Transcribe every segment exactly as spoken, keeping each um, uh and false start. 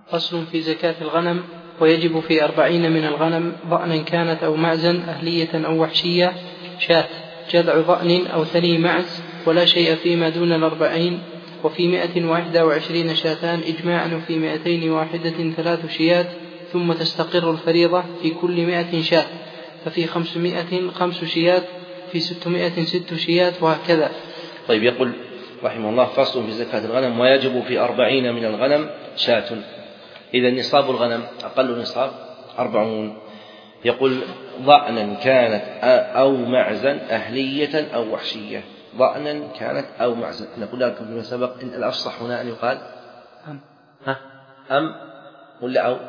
فصل في زكاة الغنم. ويجب في أربعين من الغنم ضأنا كانت أو معزا أهلية أو وحشية شاة جذع ضأن أو ثني معز، ولا شيء فيما دون الأربعين. وفي مائة وإحدى وعشرين شاتان إجماعا، وفي مائتين واحدة ثلاث شيات، ثم تستقر الفريضة في كل مائة شاة، ففي خمسمائة خمس شيات، في ستمائة ست شيات، وهكذا. طيب، يقول رحمه الله: فصل في زكاة الغنم. ويجب في أربعين من الغنم شاة. إذا نصاب الغنم أقل نصاب أربعون. يقول: ضأنا كانت أو معزا أهلية أو وحشية. ضأنا كانت أو معزا. نقول لكم فيما سبق إن الأفصح هنا أن يقال أم ها أم ولا أو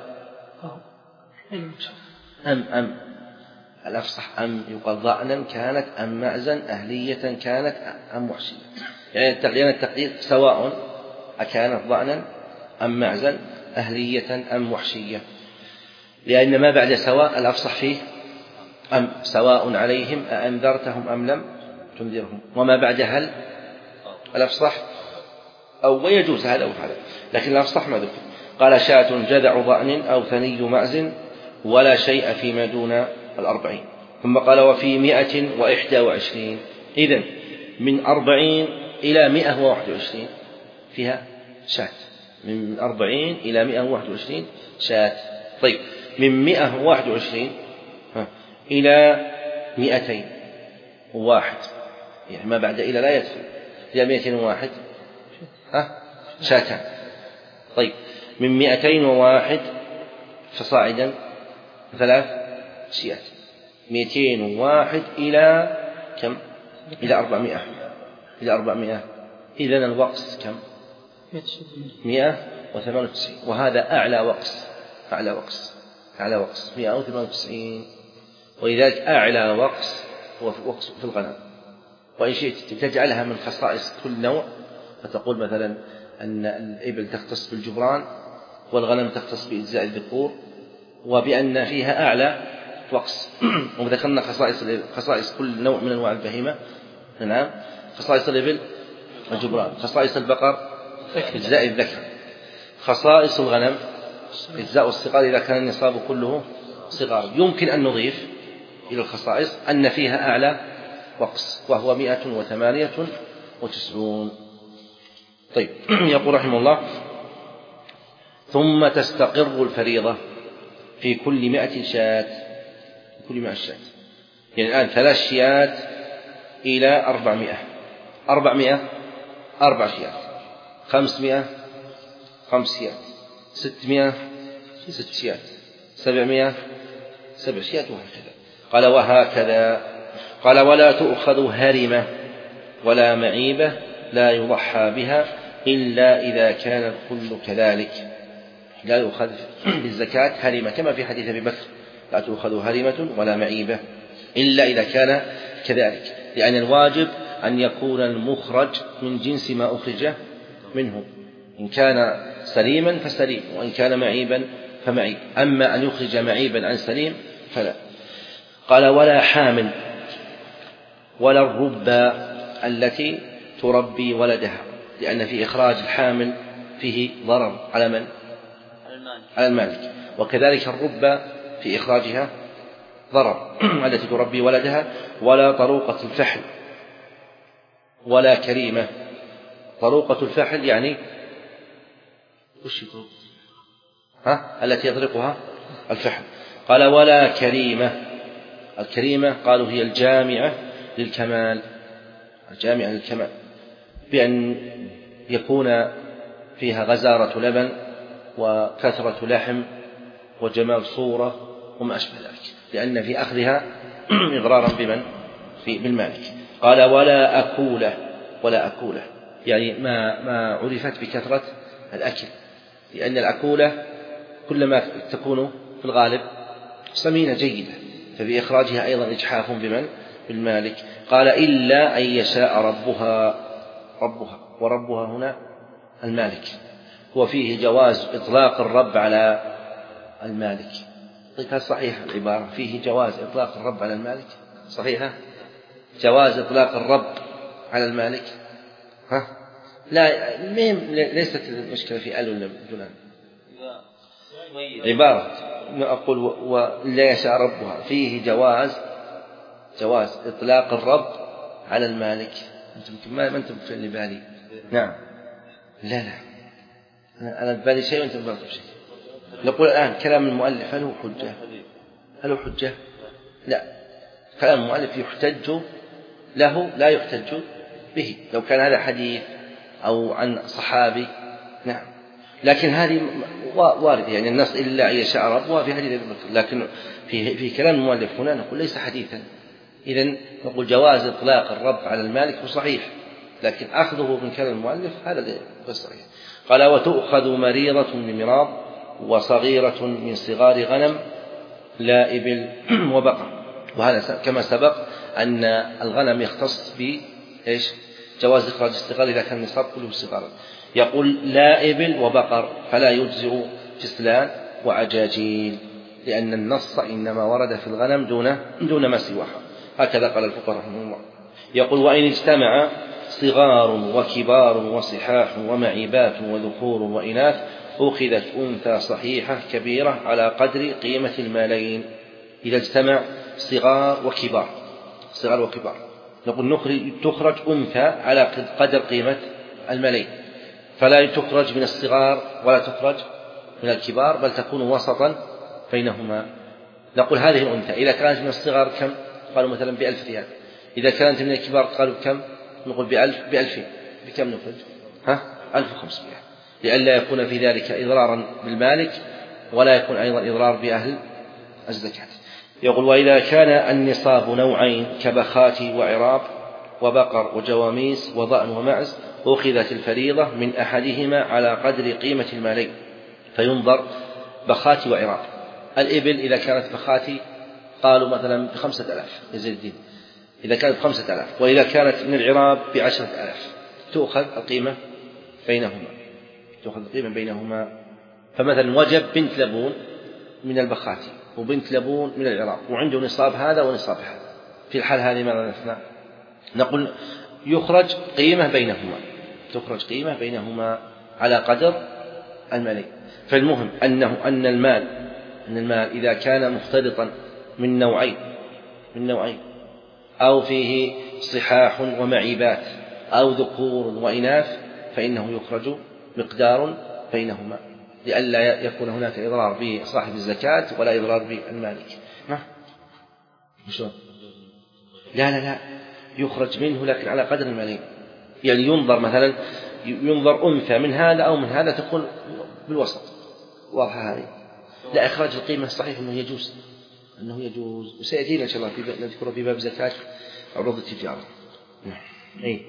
أم أم الأفصح أم يقال ضأنا كانت أم معزا أهلية كانت أم وحشية. يعني التقدير سواء أكانت ضأنا أم معزا أهلية أم وحشية، لأن ما بعد سواء الأفصح فيه أم. سواء عليهم أأنذرتهم أم لم تنذرهم. وما بعد هل الأفصح أو، ويجوز هذا أو هذا، لكن الأفصح ما ذكر. قال: شاة جذع ضأن أو ثني معز، ولا شيء فيما دون الأربعين. ثم قال: وفي مائة وإحدى وعشرين. إذن من أربعين إلى مائة وواحد وعشرين فيها شاة. من أربعين إلى مائة وواحد وعشرين شاة. طيب، من مائة وواحد وعشرين إلى مائتين وواحد، يعني ما بعد إلى لا يدخل، إلى مائتين وواحد ها شاتان. طيب، من مائتين وواحد فصاعدا ثلاث شيات. مائتين وواحد إلى كم؟ إلى أربعمائة. إلى أربعمائة. إذن الوقص كم؟ مائة وثمانية وتسعين. وهذا أعلى وقص. أعلى وقص أعلى وقص مائة وثمانية وتسعين. ولذلك أعلى وقص هو وقص في الغنم. وإن شئت تجعلها من خصائص كل نوع، فتقول مثلا أن الإبل تختص بالجبران والغنم تختص بإجزاء الذكور، وبأن فيها أعلى وقص. وذكرنا خصائص خصائص كل نوع من أنواع البهيمة. نعم، خصائص الإبل الجبران، خصائص البقر إجزاء الذكر، خصائص الغنم إجزاء الصغار إذا كان النصاب كله صغار. يمكن أن نضيف إلى الخصائص أن فيها أعلى وقص، وهو مائة وثمانية وتسعون. طيب، يقول رحمه الله: ثم تستقر الفريضة في كل مائة شاة. كل مائة شاة، يعني الآن ثلاث شيات إلى أربعمائة. أربعمائة أربع شيات. خمسمائة خمس شيات. ستمائة ست شيات. سبعمائة سبع شيات، وهكذا. قال: وهكذا. قال: ولا تؤخذ هرمة ولا معيبة لا يضحى بها إلا إذا كان الكل كذلك. لا يؤخذ بالزكاة هرمة، كما في حديث أبي بكر: لا تؤخذ هرمة ولا معيبة إلا إذا كان كذلك، لأن الواجب أن يكون المخرج من جنس ما أخرج منه. إن كان سليما فسليم، وإن كان معيبا فمعيب. أما أن يخرج معيبا عن سليم فلا. قال: ولا حامل ولا الربى التي تربي ولدها، لأن في إخراج الحامل فيه ضرر على من؟ على المالك. وكذلك الربى في إخراجها ضرر التي تربي ولدها. ولا طروقة الفحل ولا كريمة. طروقة الفحل يعني وش ها التي يطرقها الفحل. قال: ولا كريمة. الكريمة قالوا هي الجامعة للكمال. الجامعة للكمال بأن يكون فيها غزارة لبن وكثرة لحم وجمال صورة وما أشبه ذلك، لأن في أخذها إضرارا بمن؟ في بالمالك. قال: ولا أكولة. ولا أكولة يعني ما ما عرفت بكثرة الأكل، لأن الأكولة كلما تكون في الغالب سمينة جيدة، ففي إخراجها أيضا إجحاف بمن؟ بالمالك. قال: إلا أن يشاء ربها. ربها وربها هنا المالك. وفيه جواز إطلاق الرب على المالك. طيب، هل صحيح العبارة فيه جواز إطلاق الرب على المالك؟ صحيحة؟ جواز إطلاق الرب على المالك؟ ها؟ لا، ليست المشكلة في أل ولا فلان، عبارة أقول ولا يشاء ربها فيه جواز جواز إطلاق الرب على المالك. أنتم ما أنتم في اللي بالي. نعم لا لا أنا ببالي شيء وأنتم ببالكم شيء. نقول الآن كلام المؤلف هل هو حجة؟ هل هو حجة؟ لا، كلام المؤلف يحتج له لا يحتج به لو كان هذا حديث أو عن صحابي. نعم لكن هذه وارد يعني النص إلا أن يشاء ربها في حديث أبي بكر، لكن في في كلام المؤلف هنا نقول ليس حديثا. إذن نقول جواز إطلاق الرب على المالك هو صحيح، لكن أخذه من كلام المؤلف هذا غير صحيح. قال وتؤخذ مريضة من مراض وصغيرة من صغار غنم لا إبل وبقر. وهذا كما سبق أن الغنم يختص بإيش جواز إخراج الصغار إذا كان النصاب كله صغارا. يقول لا إبل وبقر فلا يجزئ فسلان وعجاجيل، لأن النص إنما ورد في الغنم دون دون ما سواها. هكذا قال الفقهاء رحمه الله. يقول وإن اجتمع صغار وكبار وصحاح ومعيبات وذكور وإناث أخذت أنثى صحيحة كبيرة على قدر قيمة المالين. إذا اجتمع صغار وكبار صغار وكبار نقول تخرج أنثى على قدر قيمة المالين، فلا تخرج من الصغار ولا تخرج من الكبار، بل تكون وسطا بينهما. نقول هذه الأنثى إذا كانت من الصغار كم؟ قالوا مثلا بألف ريال. إذا كانت من الكبار قالوا كم؟ نقول بألف بألفين. بكم نخرج؟ ها؟ ألف وخمسمائة، لئلا يكون في ذلك إضرارا بالمالك ولا يكون أيضا إضرار بأهل الزكاة. يقول وإذا كان النصاب نوعين كبخات وعراب وبقر وجواميس وضأن ومعز أخذت الفريضة من أحدهما على قدر قيمة المالين، فينظر بخات وعراب. الإبل إذا كانت بخاتي قالوا مثلا بخمسة آلاف يزيد الدين إذا كانت بخمسة آلاف، وإذا كانت من العراب بعشرة آلاف تؤخذ القيمة بينهما تؤخذ القيمة بينهما. فمثلا وجب بنت لبون من البخاتي وبنت لبون من العراب وعنده نصاب هذا ونصاب هذا، في الحال هذه ماذا نصنع؟ نقول يخرج قيمة بينهما تخرج قيمة بينهما على قدر المالين. فالمهم أنه أن المال أن المال إذا كان مختلطا من نوعين من نوعين أو فيه صحاح ومعيبات أو ذكور وإناث فإنه يخرج مقدار بينهما، لئلا يكون هناك إضرار بصاحب الزكاة ولا إضرار بالمالك. لا لا لا يخرج منه لكن على قدر المالين. يعني ينظر مثلا ينظر أنثى من هذا أو من هذا تكون بالوسط. واضحة هذه؟ لا إخراج القيمة صحيح أنه يجوز أنه يجوز وسيأتينا إن شاء الله في نذكره في باب زكاة عروض التجارة. أي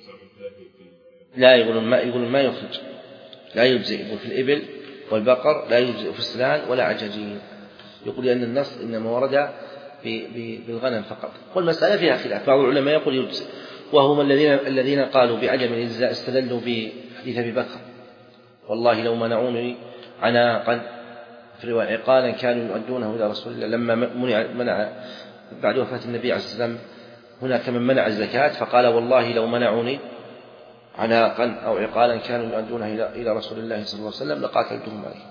لا يقولون ما يقولون ما يخرج لا يجزئ. يقول في الإبل والبقر لا يجزئ فسلان ولا عجاجين. يقول أن النص إنما ورد بالغنم فقط. والمسألة فيها خلاف، بعض العلماء يقول يجزئ، وهم الذين الذين قالوا بعدم الإجزاء استدلوا بحديث أبي بكر والله لو منعوني عناقا في رواية عقالا كانوا يؤدونه إلى رسول الله لما منع, منع بعد وفاة النبي عليه الصلاة والسلام هناك من منع الزكاة فقال والله لو منعوني عناقا أو عقالا كانوا يؤدونه إلى إلى رسول الله صلى الله عليه وسلم لقاتلتهم عليه.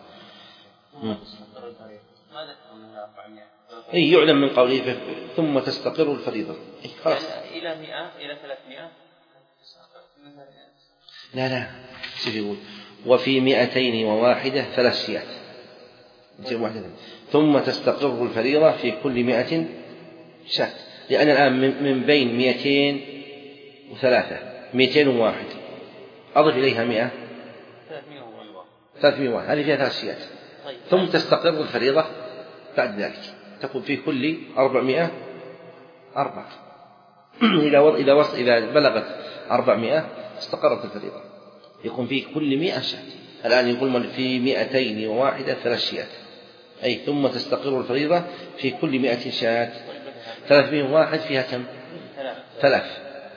أي يعلم من قوله ثم تستقر الفريضة خلاص إلى مئة إلى ثلاثمائة. لا لا شوف يقول وفي مئتين وواحدة ثلاث شيات ثم تستقر الفريضة في كل مئة شات، لأن الآن من بين مئتين وثلاثة مئتين وواحد أضف إليها مئة ثلاثمائة وواحد هذه فيها ثلاث شيات. ثم تستقر الفريضة بعد ذلك تكون في كل أربعمائة أربعة إذا وض... إذا وص... إذا بلغت أربعمائة استقرت الفريضة يكون في كل مئة شاة. الآن يقول في مئتين وواحدة ثلاث شيات أي ثم تستقر الفريضة في كل مئة شاة. ثلاثمائة وواحد فيها كم؟ ثلاث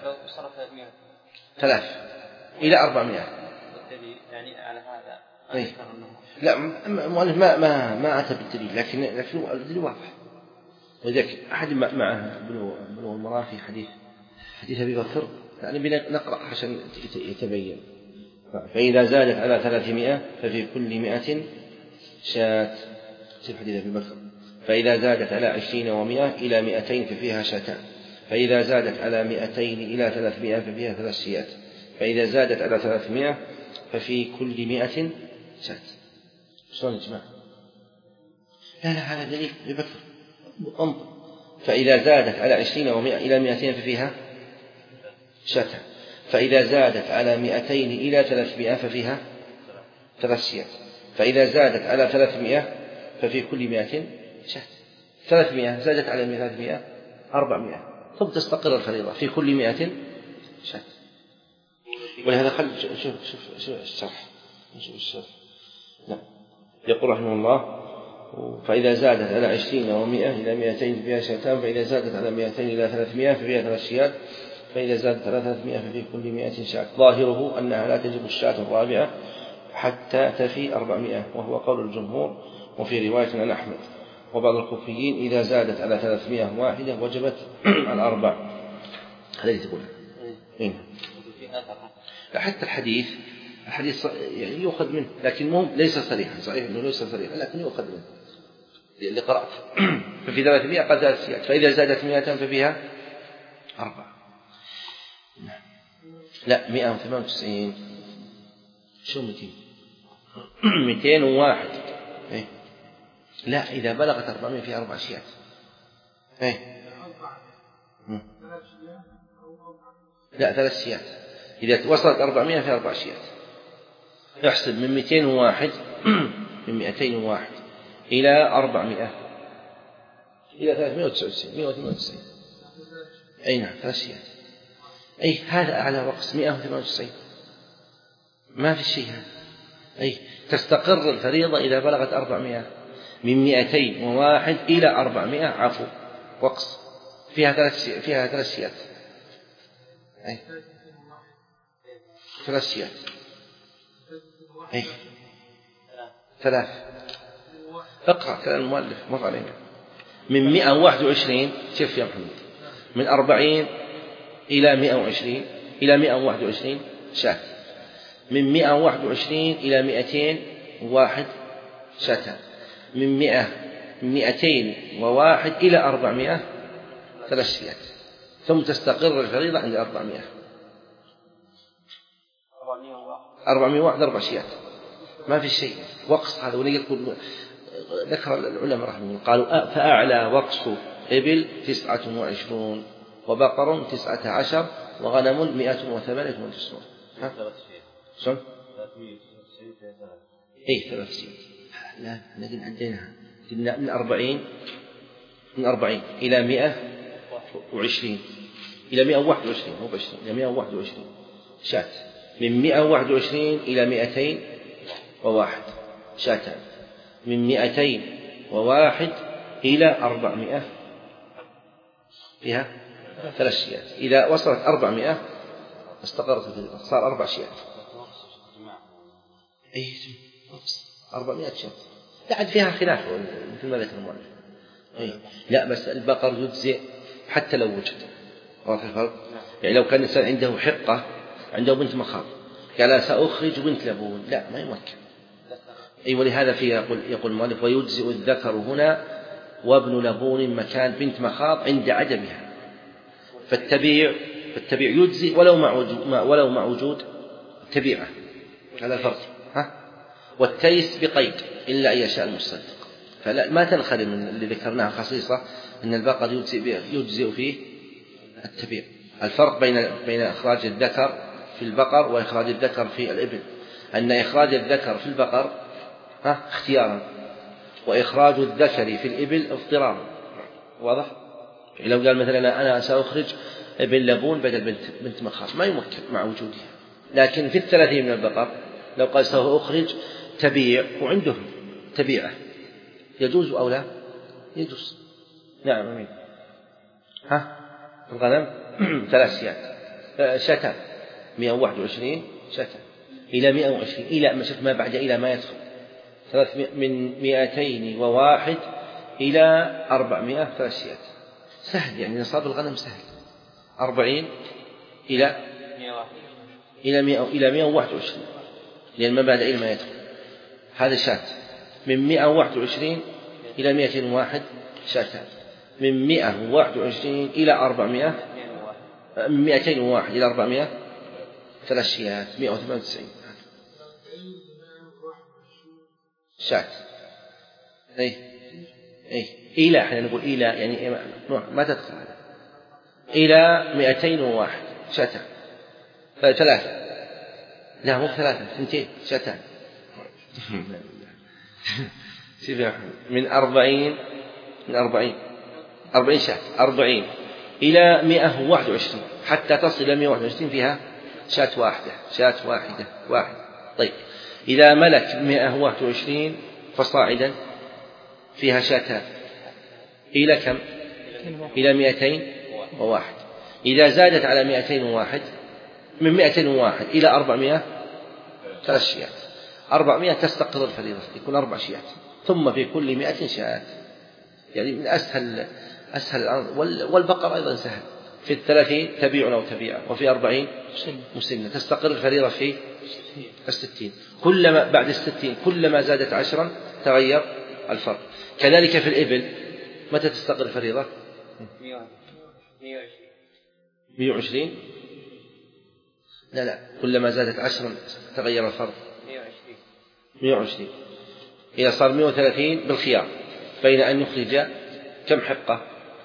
ثلاث إلى أربعمائة يعني على هذا أي. لا مؤلف ما ما ما أتى بالدليل لكن لكن الدليل واضح. ولذلك أحد معه بلوغ المرام في حديث حديث أبي بكر يعني بنقرأ عشان يتبين. فإذا زادت على ثلاثمائة ففي كل مئة شاة في حديث أبي بكر. فإذا زادت على عشرين ومائة إلى مائتين ففيها شاتان. فإذا زادت على مائتين إلى ثلاثمائة ففيها ثلاث شيات. فإذا زادت على ثلاثمائة ففي كل مائة شاة. شلون يا جماعة؟ لا لا هذا دليل أبي بكر. انظر. فإذا زادت على عشرين ومائة إلى مائتين ففيها شاتان. فإذا زادت على مائتين إلى ثلاثمائة ففيها ثلاث شيات. فإذا زادت على ثلاثمائة ففي كل مائة شاة. ثلاثمائة زادت على ثلاثمائة أربعمائة ثم تستقر الفريضة في كل مائة شاة. ولهذا خل شوف شوف شوف الشرح شوف الشرح. نعم. يقول رحمه الله: فإذا زادت على عشرين ومائة إلى مائتين ففيها شاتان. فإذا زادت على مائتين إلى ثلاثمائة ففيها ثلاث شيات. فإذا زادت على ثلاثمائة ففي كل مائة شاة. ظاهره أنها لا تجب الشاة الرابعة حتى تفي أربعمائة، وهو قول الجمهور. وفي رواية عن أحمد وبعض الكوفيين: إذا زادت على ثلاثمائة واحدة وجبت الأربع. هذا اللي تقوله. إيه؟ حتى الحديث الحديث يعني يؤخذ منه، لكن مو ليس صريحا. صحيح إنه ليس صريحا لكن يؤخذ منه اللي قرأت. ففي ثلاثمائة قد ثلاث شيات. فإذا زادت مائة ففيها أربع. لا مائة وثمانية وتسعين. شو مئتين؟ مئتين وواحد. إيه؟ لا إذا بلغت أربعمائة في أربع شيات. إيه؟ لا ثلاث شيات. إذا وصلت أربعمائة في أربع شيات يحسب من مئتين وواحد من مئتين وواحد إلى أربعمائة إلى ثلاثمائة وتسعة وتسعين مئة وثمانية وتسعين. أي نعم ثلاث شيات. أي هذا أعلى رقص مئة وثمانية وتسعين. ما في شيء هذا. أي تستقر الفريضة إذا بلغت أربعمائة من مئتين وواحد إلى أربعمائة عفو وقص فيها ثلاث فيها ثلاث شيات. أي ثلاث شيات. أي ثلاث. اقرأ كلام المؤلف مر علينا. من مئة وواحد وعشرين شوف يا محمد من أربعين إلى مئة وعشرين إلى مئة وواحد وعشرين شاة. من مئة وواحد وعشرين إلى مئتين وواحد شاتان. من مئة مئتين وواحد إلى أربعمائة ثلاث شيات. ثم تستقر الفريضة عند أربعمائة. أربعمائة وواحد أربع شيات ما في شيء وقص. هذا وليقول ذكر العلماء رحمه الله قالوا فأعلى وقص إبل تسعة وعشرون وبقر تسعة عشر وغنم مئة وثمانية وتسعون. شلون؟ إيه ثلاث شيات. لا لكن عندنا من أربعين من أربعين إلى مئة وعشرين إلى مئة وواحد وعشرين مو بعشرين إلى مئة وواحد وعشرين شات. من مئة وواحد وعشرين إلى مئتين وواحد شاتان. من مئتين وواحد إلى أربعمائة فيها ثلاث شيات. إذا وصلت أربعمائة استقرت الفريضة صار أربع شيات. أي أربعمائة شات. لا عاد فيها خلاف مثل ما ذكر المؤلف. أي لا بس البقر يجزئ حتى لو وجد. واضح الفرق؟ يعني لو كان الإنسان عنده حقة عنده بنت مخاض قال سأخرج بنت لبون لا ما يمكن. أي ولهذا في يقول يقول المؤلف ويجزئ الذكر هنا وابن لبون مكان بنت مخاض عند عدمها. فالتبيع فالتبيع يجزئ ولو مع وجود ولو مع وجود تبيعة. هذا الفرق. ها والتيس بقيد إلا أن يشاء المصدق. فلا ما تنخرم من اللي ذكرناها خصيصة أن البقر يجزئ يجزئ فيه التبيع. الفرق بين بين إخراج الذكر في البقر وإخراج الذكر في الإبل أن إخراج الذكر في البقر ها اختيارا وإخراج الذكر في الإبل اضطرارا. واضح؟ لو قال مثلا أنا سأخرج ابن لبون بدل بنت بنت مخاض ما يمكن مع وجودها. لكن في الثلاثين من البقر لو قال سأخرج تبيع وعنده تبيعة يجوز أو لا يجوز. نعم أمين. ها الغنم ثلاث شيات شتان مئة وواحد وعشرين شتان إلى مئة وعشرين إلى ما شفت ما بعد إلى ما يدخل ثلاث من مئتين وواحد إلى أربعمائة ثلاث شيات. سهل يعني نصاب الغنم سهل. أربعين إلى إلى مئة إلى مئة وواحد وعشرين لأن ما بعد إلى ما يدخل هذا شات. من مئة وواحد وعشرين إلى مئتين وواحد شاتان، من مئة وواحد وعشرين إلى أربعمائة، من مئتين وواحد إلى أربعمائة ثلاث شيات، مئة وثمانية وتسعين شات. أي أي إلى إحنا نقول إلى يعني ما تدخل هذا، إلى مئتين وواحد شاتان، ثلاثة لا مو ثلاثة اثنتين شاتان من أربعين من أربعين أربعين شات أربعين إلى مئة وواحد وعشرين حتى تصل إلى مئة وواحد وعشرين فيها شات واحدة شات واحدة واحد. طيب إذا ملك مئة وواحد وعشرين فصاعدا فيها شاتان إلى كم؟ إلى مئتين وواحد. إذا زادت على مئتين وواحد من مئتين وواحد إلى أربعمائة ثلاث شيات، أربعمائة تستقر الفريضة يكون أربع شيات، ثم في كل مئة شات، يعني من أسهل أسهل. والبقر أيضا سهل، في الثلاثين تبيع أو تبيع، وفي أربعين مسنة تستقر الفريضة في الستين. كلما بعد الستين كلما زادت عشرا تغير الفرق. كذلك في الإبل متى تستقر الفريضة؟ مئة وعشرين لا لا كلما زادت عشرا تغير الفرق مئة وعشرين. إذا صار مئة وثلاثين بالخيار بين أن يخرج كم حقة؟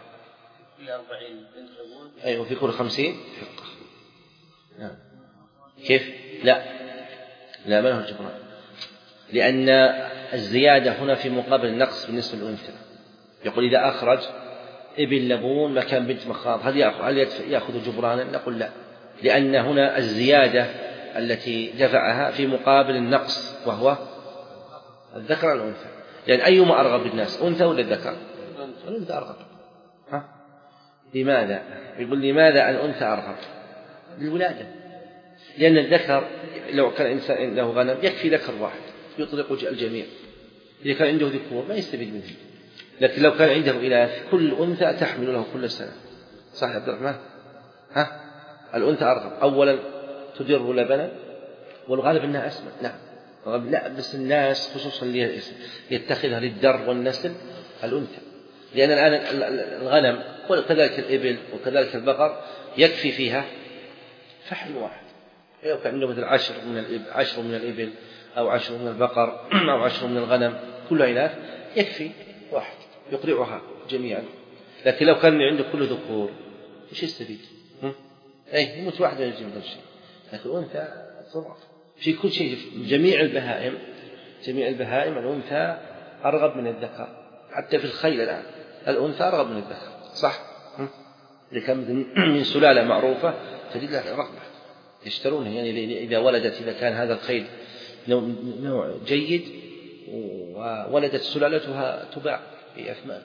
أيوة في كل خمسين حقة. نعم. كيف؟ لا لا ما له الجبران، لأن الزيادة هنا في مقابل النقص بالنسبة للأنثى. يقول إذا أخرج ابن لبون مكان بنت مخاض هل يأخذ جبرانا؟ نقول لا، لأن هنا الزيادة التي دفعها في مقابل النقص وهو الذكر عن الأنثى. لأن يعني أيما أرغب الناس أنثى ولا الذكر؟ الأنثى أرغب. ها؟ لماذا؟ يقول لماذا الأنثى أرغب؟ للولادة، لأن الذكر لو كان إنسان له غنم يكفي ذكر واحد يطلق الجميع، إذا كان عنده ذكور ما يستفيد منه. لكن لو كان عنده إناث كل أنثى تحمل له كل سنة. صح يا عبد الرحمن؟ ها؟ الأنثى أرغب، أولا تدر لبنا والغالب أنها أسمن. نعم لا بس الناس خصوصا اللي يتخذها للدر والنسل الأنثى، لأن الآن الغنم وكذلك الإبل وكذلك البقر يكفي فيها فحل واحد. لو كان عنده مثل عشر من الإبل عشر من الإبل أو عشر من البقر أو عشر من الغنم كلها إناث يكفي واحد يقرعها جميعا. لكن لو كان عنده كل ذكور إيش يستفيد؟ أي يموت واحد ويجي من الشيء. لكن الأنثى تضعف في كل شيء. جميع البهائم جميع البهائم الأنثى أرغب من الذكر، حتى في الخيل الآن الأنثى أرغب من الذكر. صح؟ إذا كان من سلالة معروفة تجد لها رغبة يشترونها، يعني إذا ولدت إذا كان هذا الخيل نوع جيد وولدت سلالتها تباع في أثمان.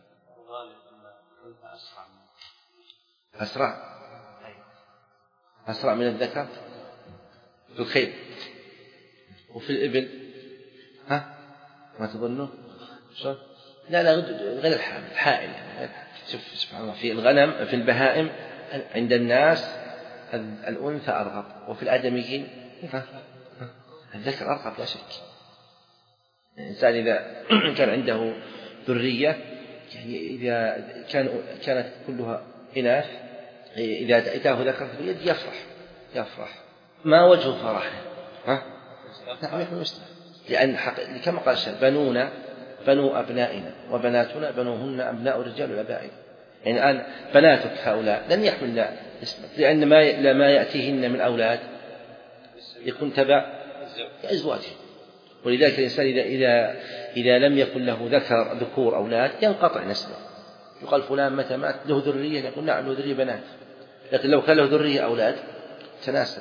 أسرع أسرع من الذكر في الخيل. وفي الإبل ها ما تظنوا؟ لا لا غير الحامل الحائل. شوف سبحان الله، في الغنم في البهائم عند الناس الأنثى أرغب، وفي الآدميين الذكر أرغب لا شك. الإنسان إذا كان عنده ذرية يعني إذا كان كانت كلها إناث إذا أتاه ذكر في اليد يفرح يفرح ما وجه فرحه؟ ها؟ نعم يستحق، لأن كما قال الشيخ بنونا بنو أبنائنا وبناتنا بنوهن أبناء الرجال والأبائنا. يعني الآن بناتك هؤلاء لن يحملن اسمك، لأن ما ما يأتيهن من أولاد يكون تبع أزواجه. ولذلك الإنسان إذا إذا إذا لم يكن له ذكر ذكور أولاد ينقطع نسله. يقال فلان متى مات له ذرية، يقول نعم له ذرية بنات. لكن لو كان له ذرية أولاد تناسب.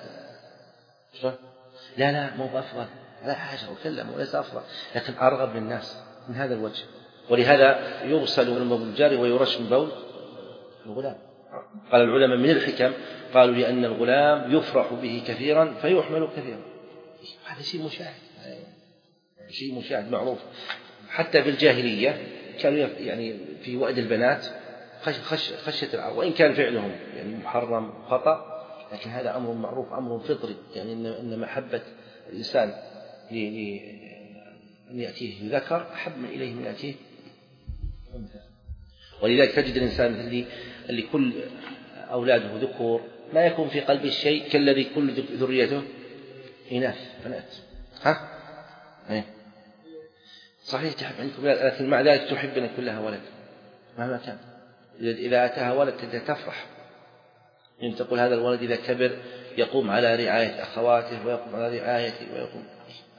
لا لا مو أفضل لا حاجة وكلم وليس أفضل، لكن أرغب للناس من هذا الوجه. ولهذا يغسل من بول الجاري ويرش من بول الغلام. قال العلماء من الحكم قالوا لأن الغلام يفرح به كثيرا فيحمل كثيرا. هذا شيء مشاهد شيء مشاهد معروف. حتى في الجاهلية كانوا يعني في وأد البنات خش خشية العار، وإن كان فعلهم يعني محرم خطأ، لكن هذا أمر معروف أمر فطري، يعني إن محبة الإنسان أن يأتيه ذكر أحب من إليه من يأتيه أنثى. ولذلك تجد الإنسان اللي اللي كل أولاده ذكور ما يكون في قلبه الشيء كالذي كل ذريته إناث بنات. ها؟ إيه؟ صحيح تحب عندكم، لكن مع ذلك تحب أن كلها ولد مهما كان. إذا أتاها ولد تفرح، إن تقول هذا الولد إذا كبر يقوم على رعاية أخواته ويقوم على رعايته ويقوم